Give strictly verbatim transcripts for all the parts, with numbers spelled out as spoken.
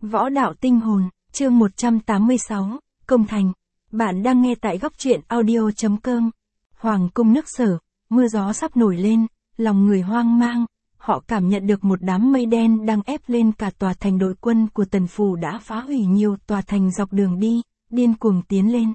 Võ đạo tinh hồn, chương một trăm tám mươi sáu, Công Thành. Bạn đang nghe tại góc truyện audio.com. Hoàng cung nước Sở, mưa gió sắp nổi lên, lòng người hoang mang, họ cảm nhận được một đám mây đen đang ép lên cả tòa thành. Đội quân của Tần Phủ đã phá hủy nhiều tòa thành dọc đường đi, điên cuồng tiến lên.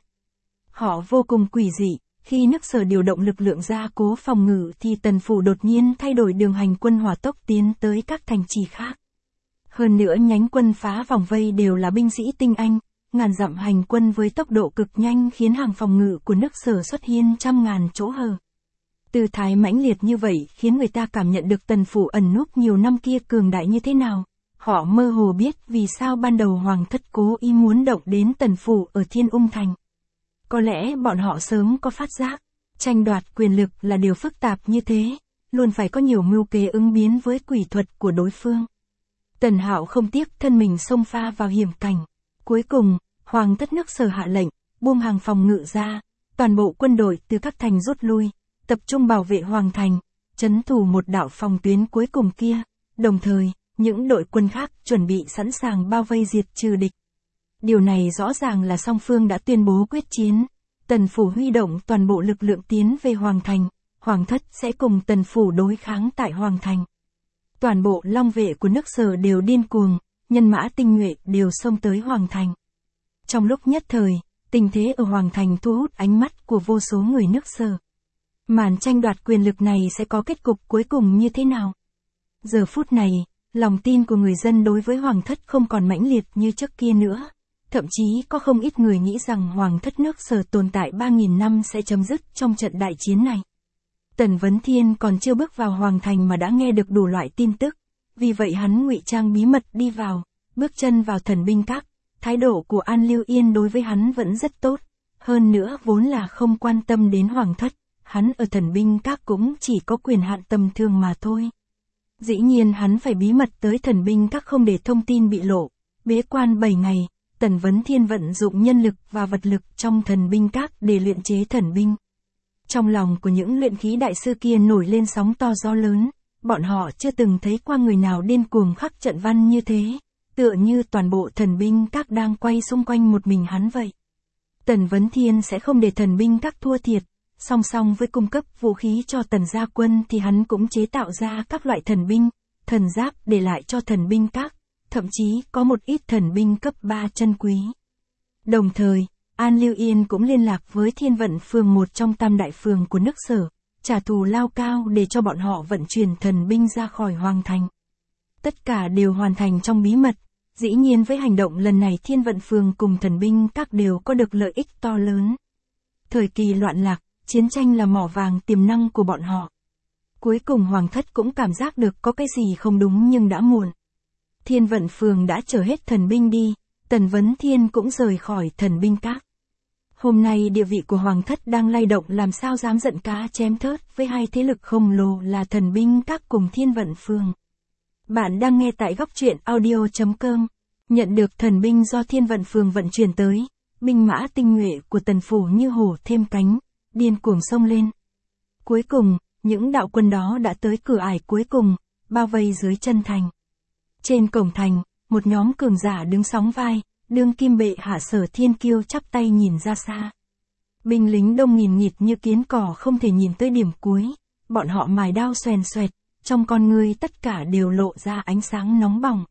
Họ vô cùng quỷ dị, khi nước Sở điều động lực lượng ra cố phòng ngự thì Tần Phủ đột nhiên thay đổi đường hành quân hỏa tốc tiến tới các thành trì khác. Hơn nữa nhánh quân phá vòng vây đều là binh sĩ tinh anh, ngàn dặm hành quân với tốc độ cực nhanh khiến hàng phòng ngự của nước Sở xuất hiện trăm ngàn chỗ hở. Tư thái mãnh liệt như vậy khiến người ta cảm nhận được Tần Phủ ẩn núp nhiều năm kia cường đại như thế nào. Họ mơ hồ biết vì sao ban đầu Hoàng thất cố ý muốn động đến Tần Phủ ở Thiên Ung Thành. Có lẽ bọn họ sớm có phát giác, tranh đoạt quyền lực là điều phức tạp như thế, luôn phải có nhiều mưu kế ứng biến với quỷ thuật của đối phương. Tần Hạo không tiếc thân mình xông pha vào hiểm cảnh. Cuối cùng, Hoàng thất nước Sở hạ lệnh, buông hàng phòng ngự ra, toàn bộ quân đội từ các thành rút lui, tập trung bảo vệ Hoàng thành, trấn thủ một đạo phòng tuyến cuối cùng kia, đồng thời, những đội quân khác chuẩn bị sẵn sàng bao vây diệt trừ địch. Điều này rõ ràng là song phương đã tuyên bố quyết chiến. Tần Phủ huy động toàn bộ lực lượng tiến về Hoàng thành, Hoàng thất sẽ cùng Tần Phủ đối kháng tại Hoàng thành. Toàn bộ long vệ của nước Sở đều điên cuồng, nhân mã tinh nhuệ đều xông tới Hoàng thành. Trong lúc nhất thời, tình thế ở Hoàng thành thu hút ánh mắt của vô số người nước Sở. Màn tranh đoạt quyền lực này sẽ có kết cục cuối cùng như thế nào? Giờ phút này, lòng tin của người dân đối với Hoàng thất không còn mãnh liệt như trước kia nữa. Thậm chí có không ít người nghĩ rằng Hoàng thất nước Sở tồn tại ba nghìn năm sẽ chấm dứt trong trận đại chiến này. Tần Vấn Thiên còn chưa bước vào Hoàng thành mà đã nghe được đủ loại tin tức, vì vậy hắn ngụy trang bí mật đi vào, bước chân vào thần binh các. Thái độ của An Lưu Yên đối với hắn vẫn rất tốt, hơn nữa vốn là không quan tâm đến Hoàng thất, hắn ở thần binh các cũng chỉ có quyền hạn tầm thường mà thôi. Dĩ nhiên hắn phải bí mật tới thần binh các không để thông tin bị lộ. Bế quan bảy ngày, Tần Vấn Thiên vận dụng nhân lực và vật lực trong thần binh các để luyện chế thần binh. Trong lòng của những luyện khí đại sư kia nổi lên sóng to gió lớn, bọn họ chưa từng thấy qua người nào điên cuồng khắc trận văn như thế, tựa như toàn bộ thần binh các đang quay xung quanh một mình hắn vậy. Tần Vấn Thiên sẽ không để thần binh các thua thiệt, song song với cung cấp vũ khí cho Tần gia quân thì hắn cũng chế tạo ra các loại thần binh, thần giáp để lại cho thần binh các, thậm chí có một ít thần binh cấp ba chân quý. Đồng thời, An Lưu Yên cũng liên lạc với Thiên Vận Phường, một trong tam đại phường của nước Sở, trả thù lao cao để cho bọn họ vận chuyển thần binh ra khỏi Hoàng thành. Tất cả đều hoàn thành trong bí mật, dĩ nhiên với hành động lần này Thiên Vận Phường cùng thần binh các đều có được lợi ích to lớn. Thời kỳ loạn lạc, chiến tranh là mỏ vàng tiềm năng của bọn họ. Cuối cùng Hoàng thất cũng cảm giác được có cái gì không đúng nhưng đã muộn. Thiên Vận Phường đã chở hết thần binh đi, Tần Vấn Thiên cũng rời khỏi thần binh các. Hôm nay địa vị của Hoàng thất đang lay động, làm sao dám giận cá chém thớt với hai thế lực khổng lồ là thần binh các cùng Thiên Vận Phường. Bạn đang nghe tại góc truyện audio.com. Nhận được thần binh do Thiên Vận Phường vận chuyển tới, binh mã tinh nhuệ của Tần Phủ như hổ thêm cánh, điên cuồng xông lên. Cuối cùng, những đạo quân đó đã tới cửa ải cuối cùng, bao vây dưới chân thành. Trên cổng thành, một nhóm cường giả đứng sóng vai, đương kim bệ hạ Sở Thiên Kiêu chắp tay nhìn ra xa. Binh lính đông nghìn nghịt như kiến cỏ không thể nhìn tới điểm cuối, bọn họ mài đao xoèn xoẹt, trong con ngươi tất cả đều lộ ra ánh sáng nóng bỏng.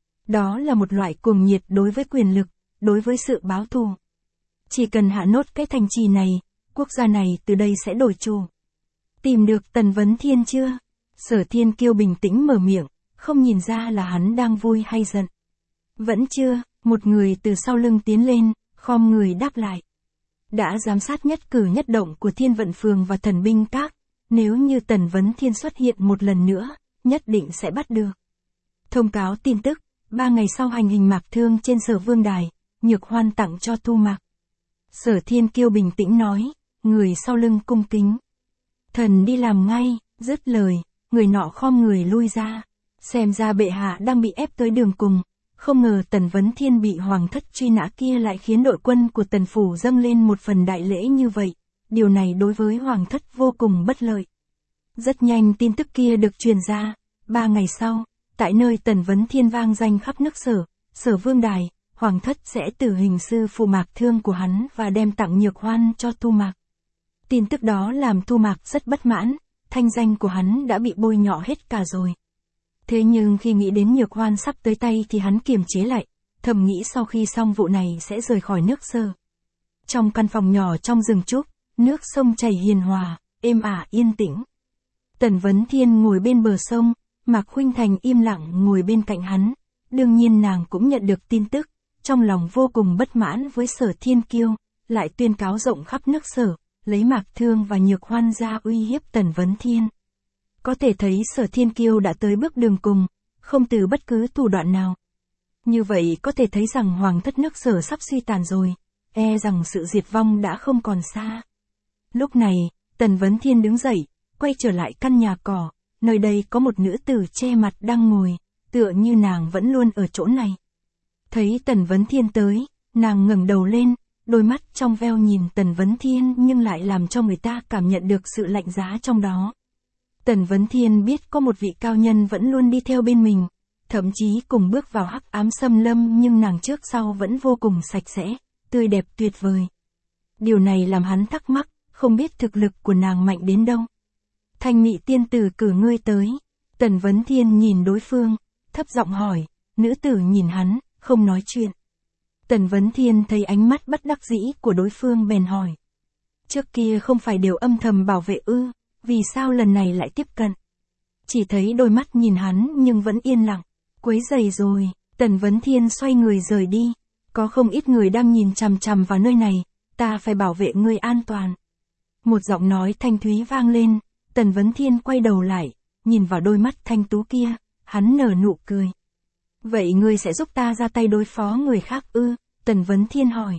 Đó là một loại cuồng nhiệt đối với quyền lực, đối với sự báo thù. Chỉ cần hạ nốt cái thành trì này, quốc gia này từ đây sẽ đổi chủ. Tìm được Tần Vấn Thiên chưa? Sở Thiên Kiêu bình tĩnh mở miệng, không nhìn ra là hắn đang vui hay giận. Vẫn chưa, một người từ sau lưng tiến lên, khom người đáp lại. Đã giám sát nhất cử nhất động của Thiên Vận Phường và thần binh các, nếu như Tần Vấn Thiên xuất hiện một lần nữa, nhất định sẽ bắt được. Thông cáo tin tức, ba ngày sau hành hình mạc thương trên Sở Vương Đài, Nhược Hoan tặng cho Thu Mạc. Sở Thiên Kiêu bình tĩnh nói, người sau lưng cung kính. Thần đi làm ngay, dứt lời, người nọ khom người lui ra. Xem ra bệ hạ đang bị ép tới đường cùng, không ngờ Tần Vấn Thiên bị Hoàng thất truy nã kia lại khiến đội quân của Tần Phủ dâng lên một phần đại lễ như vậy. Điều này đối với Hoàng thất vô cùng bất lợi. Rất nhanh tin tức kia được truyền ra, ba ngày sau, tại nơi Tần Vấn Thiên vang danh khắp nước Sở, Sở Vương Đài, Hoàng thất sẽ tử hình sư phụ Mạc Thương của hắn và đem tặng nhược hoan cho Tu Mạc. Tin tức đó làm Tu Mạc rất bất mãn, thanh danh của hắn đã bị bôi nhọ hết cả rồi. Thế nhưng khi nghĩ đến nhược hoan sắp tới tay thì hắn kiềm chế lại, thầm nghĩ sau khi xong vụ này sẽ rời khỏi nước Sở. Trong căn phòng nhỏ trong rừng trúc, nước sông chảy hiền hòa, êm ả yên tĩnh. Tần Vấn Thiên ngồi bên bờ sông, Mạc Khuynh Thành im lặng ngồi bên cạnh hắn. Đương nhiên nàng cũng nhận được tin tức, trong lòng vô cùng bất mãn với Sở Thiên Kiêu, lại tuyên cáo rộng khắp nước Sở, lấy Mạc Thương và Nhược Hoan ra uy hiếp Tần Vấn Thiên. Có thể thấy Sở Thiên Kiêu đã tới bước đường cùng, không từ bất cứ thủ đoạn nào. Như vậy có thể thấy rằng hoàng thất nước Sở sắp suy tàn rồi, e rằng sự diệt vong đã không còn xa. Lúc này, Tần Vấn Thiên đứng dậy, quay trở lại căn nhà cỏ, nơi đây có một nữ tử che mặt đang ngồi, tựa như nàng vẫn luôn ở chỗ này. Thấy Tần Vấn Thiên tới, nàng ngẩng đầu lên, đôi mắt trong veo nhìn Tần Vấn Thiên nhưng lại làm cho người ta cảm nhận được sự lạnh giá trong đó. Tần Vấn Thiên biết có một vị cao nhân vẫn luôn đi theo bên mình, thậm chí cùng bước vào hắc ám xâm lâm nhưng nàng trước sau vẫn vô cùng sạch sẽ, tươi đẹp tuyệt vời. Điều này làm hắn thắc mắc, không biết thực lực của nàng mạnh đến đâu. Thanh Mị tiên tử cử ngươi tới. Tần Vấn Thiên nhìn đối phương, thấp giọng hỏi, nữ tử nhìn hắn, không nói chuyện. Tần Vấn Thiên thấy ánh mắt bất đắc dĩ của đối phương bèn hỏi. Trước kia không phải đều âm thầm bảo vệ ư, vì sao lần này lại tiếp cận? Chỉ thấy đôi mắt nhìn hắn nhưng vẫn yên lặng, quấy rầy rồi. Tần Vấn Thiên xoay người rời đi, có không ít người đang nhìn chằm chằm vào nơi này, ta phải bảo vệ ngươi an toàn. Một giọng nói thanh thúy vang lên, Tần Vấn Thiên quay đầu lại, nhìn vào đôi mắt thanh tú kia, hắn nở nụ cười. Vậy ngươi sẽ giúp ta ra tay đối phó người khác ư? Tần Vấn Thiên hỏi.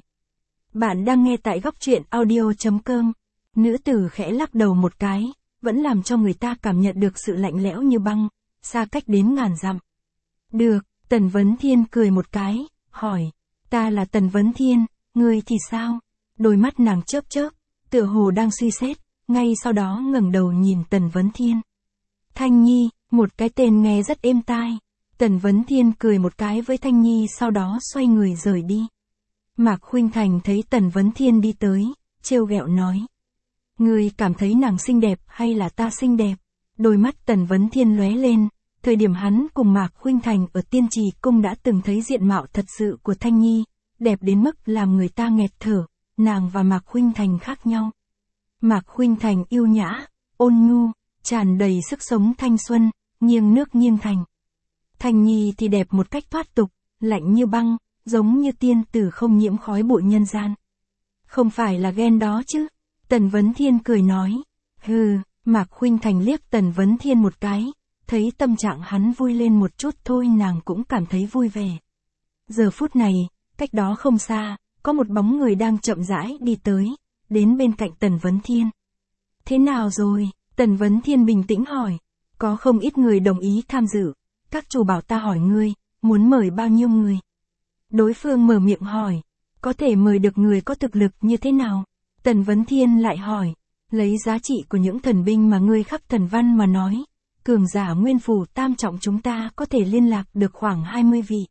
Bạn đang nghe tại góc truyện audio chấm com. Nữ tử khẽ lắc đầu một cái, vẫn làm cho người ta cảm nhận được sự lạnh lẽo như băng, xa cách đến ngàn dặm. Được, Tần Vấn Thiên cười một cái, hỏi. Ta là Tần Vấn Thiên, ngươi thì sao? Đôi mắt nàng chớp chớp, tựa hồ đang suy xét, ngay sau đó ngẩng đầu nhìn Tần Vấn Thiên. Thanh Nhi, một cái tên nghe rất êm tai. Tần Vấn Thiên cười một cái với Thanh Nhi sau đó xoay người rời đi. Mạc Khuynh Thành thấy Tần Vấn Thiên đi tới, trêu ghẹo nói. Ngươi cảm thấy nàng xinh đẹp hay là ta xinh đẹp? Đôi mắt Tần Vấn Thiên lóe lên, thời điểm hắn cùng Mạc Khuynh Thành ở Tiên Trì Cung đã từng thấy diện mạo thật sự của Thanh Nhi, đẹp đến mức làm người ta nghẹt thở, nàng và Mạc Khuynh Thành khác nhau. Mạc Khuynh Thành yêu nhã, ôn nhu, tràn đầy sức sống thanh xuân, nghiêng nước nghiêng thành. Thanh Nhi thì đẹp một cách thoát tục, lạnh như băng, giống như tiên tử không nhiễm khói bụi nhân gian. Không phải là ghen đó chứ? Tần Vấn Thiên cười nói. Hừ, Mạc Khuynh Thành liếc Tần Vấn Thiên một cái, thấy tâm trạng hắn vui lên một chút thôi nàng cũng cảm thấy vui vẻ. Giờ phút này, cách đó không xa, có một bóng người đang chậm rãi đi tới, đến bên cạnh Tần Vấn Thiên. Thế nào rồi? Tần Vấn Thiên bình tĩnh hỏi. Có không ít người đồng ý tham dự, các chủ bảo ta hỏi ngươi, muốn mời bao nhiêu người? Đối phương mở miệng hỏi, có thể mời được người có thực lực như thế nào? Tần Vấn Thiên lại hỏi, lấy giá trị của những thần binh mà ngươi khắc thần văn mà nói, cường giả nguyên phủ tam trọng chúng ta có thể liên lạc được khoảng hai mươi vị.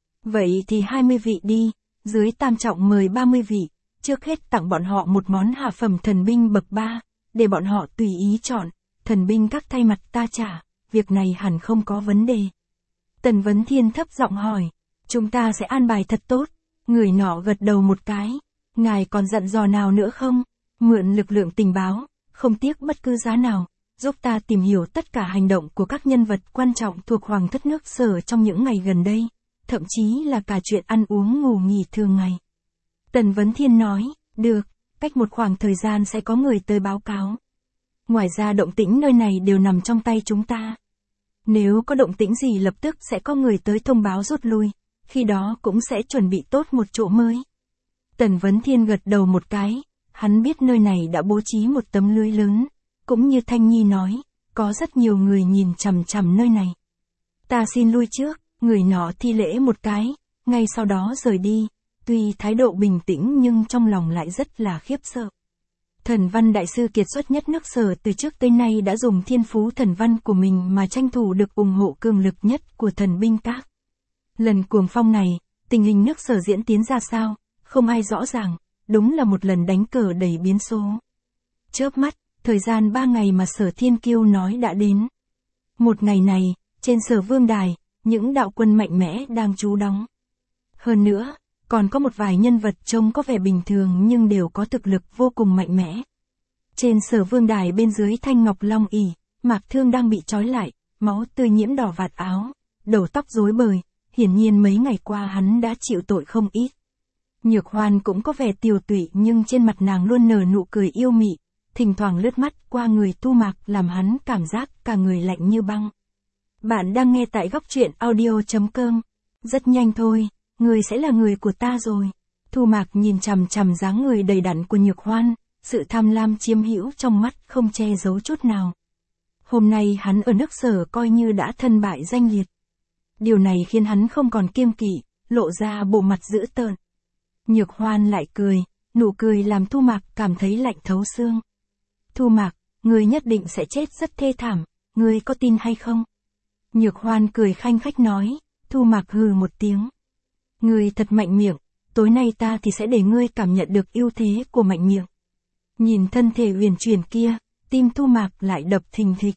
Vậy thì hai mươi vị đi, dưới tam trọng mời ba mươi vị, trước hết tặng bọn họ một món hạ phẩm thần binh bậc ba, để bọn họ tùy ý chọn, thần binh các thay mặt ta trả, việc này hẳn không có vấn đề. Tần Vấn Thiên thấp giọng hỏi, chúng ta sẽ an bài thật tốt. Người nọ gật đầu một cái, ngài còn dặn dò nào nữa không? Mượn lực lượng tình báo, không tiếc bất cứ giá nào, giúp ta tìm hiểu tất cả hành động của các nhân vật quan trọng thuộc Hoàng thất nước Sở trong những ngày gần đây, thậm chí là cả chuyện ăn uống ngủ nghỉ thường ngày. Tần Vấn Thiên nói, được, cách một khoảng thời gian sẽ có người tới báo cáo. Ngoài ra động tĩnh nơi này đều nằm trong tay chúng ta. Nếu có động tĩnh gì lập tức sẽ có người tới thông báo rút lui, khi đó cũng sẽ chuẩn bị tốt một chỗ mới. Tần Vấn Thiên gật đầu một cái, hắn biết nơi này đã bố trí một tấm lưới lớn, cũng như Thanh Nhi nói, có rất nhiều người nhìn chằm chằm nơi này. Ta xin lui trước, người nọ thi lễ một cái, ngay sau đó rời đi, tuy thái độ bình tĩnh nhưng trong lòng lại rất là khiếp sợ. Thần văn đại sư kiệt xuất nhất nước Sở từ trước tới nay đã dùng thiên phú thần văn của mình mà tranh thủ được ủng hộ cường lực nhất của thần binh các. Lần cuồng phong này, tình hình nước Sở diễn tiến ra sao, không ai rõ ràng, đúng là một lần đánh cờ đầy biến số. Chớp mắt, thời gian ba ngày mà Sở Thiên Kiêu nói đã đến. Một ngày này, trên Sở Vương Đài, những đạo quân mạnh mẽ đang trú đóng. Hơn nữa, còn có một vài nhân vật trông có vẻ bình thường nhưng đều có thực lực vô cùng mạnh mẽ. Trên Sở Vương Đài bên dưới thanh ngọc long ỷ, Mạc Thương đang bị trói lại, máu tươi nhiễm đỏ vạt áo, đầu tóc rối bời, hiển nhiên mấy ngày qua hắn đã chịu tội không ít. Nhược Hoan cũng có vẻ tiều tụy nhưng trên mặt nàng luôn nở nụ cười yêu mị, thỉnh thoảng lướt mắt qua người Tu Mạc làm hắn cảm giác cả người lạnh như băng. Bạn đang nghe tại góc truyện audio chấm com. Rất nhanh thôi, người sẽ là người của ta rồi. Tu Mạc nhìn chằm chằm dáng người đầy đặn của Nhược Hoan, sự tham lam chiếm hữu trong mắt không che giấu chút nào. Hôm nay hắn ở nước Sở coi như đã thân bại danh liệt. Điều này khiến hắn không còn kiêng kỵ, lộ ra bộ mặt dữ tợn. Nhược Hoan lại cười, nụ cười làm Thu Mạc cảm thấy lạnh thấu xương. Thu Mạc, ngươi nhất định sẽ chết rất thê thảm, ngươi có tin hay không? Nhược Hoan cười khanh khách nói, Thu Mạc hừ một tiếng. Ngươi thật mạnh miệng, tối nay ta thì sẽ để ngươi cảm nhận được ưu thế của mạnh miệng. Nhìn thân thể huyền chuyển kia, tim Thu Mạc lại đập thình thịch.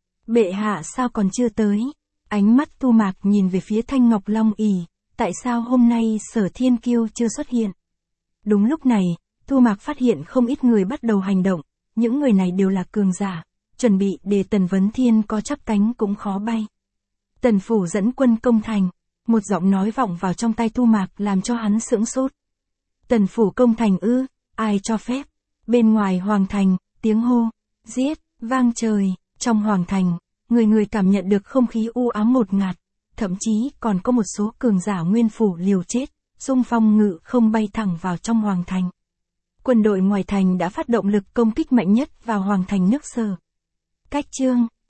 Bệ hạ sao còn chưa tới? Ánh mắt Thu Mạc nhìn về phía thanh ngọc long ỷ, tại sao hôm nay Sở Thiên Kiêu chưa xuất hiện? Đúng lúc này, Thu Mạc phát hiện không ít người bắt đầu hành động, những người này đều là cường giả, chuẩn bị để Tần Vấn Thiên có chắp cánh cũng khó bay. Tần phủ dẫn quân công thành, một giọng nói vọng vào trong tai Thu Mạc làm cho hắn sững sốt. Tần phủ công thành ư, ai cho phép? Bên ngoài hoàng thành, tiếng hô, giết, vang trời, trong hoàng thành, người người cảm nhận được không khí u ám ngột ngạt, thậm chí còn có một số cường giả nguyên phủ liều chết, xung phong ngự không bay thẳng vào trong hoàng thành. Quân đội ngoài thành đã phát động lực công kích mạnh nhất vào hoàng thành nước Sở. Cách chương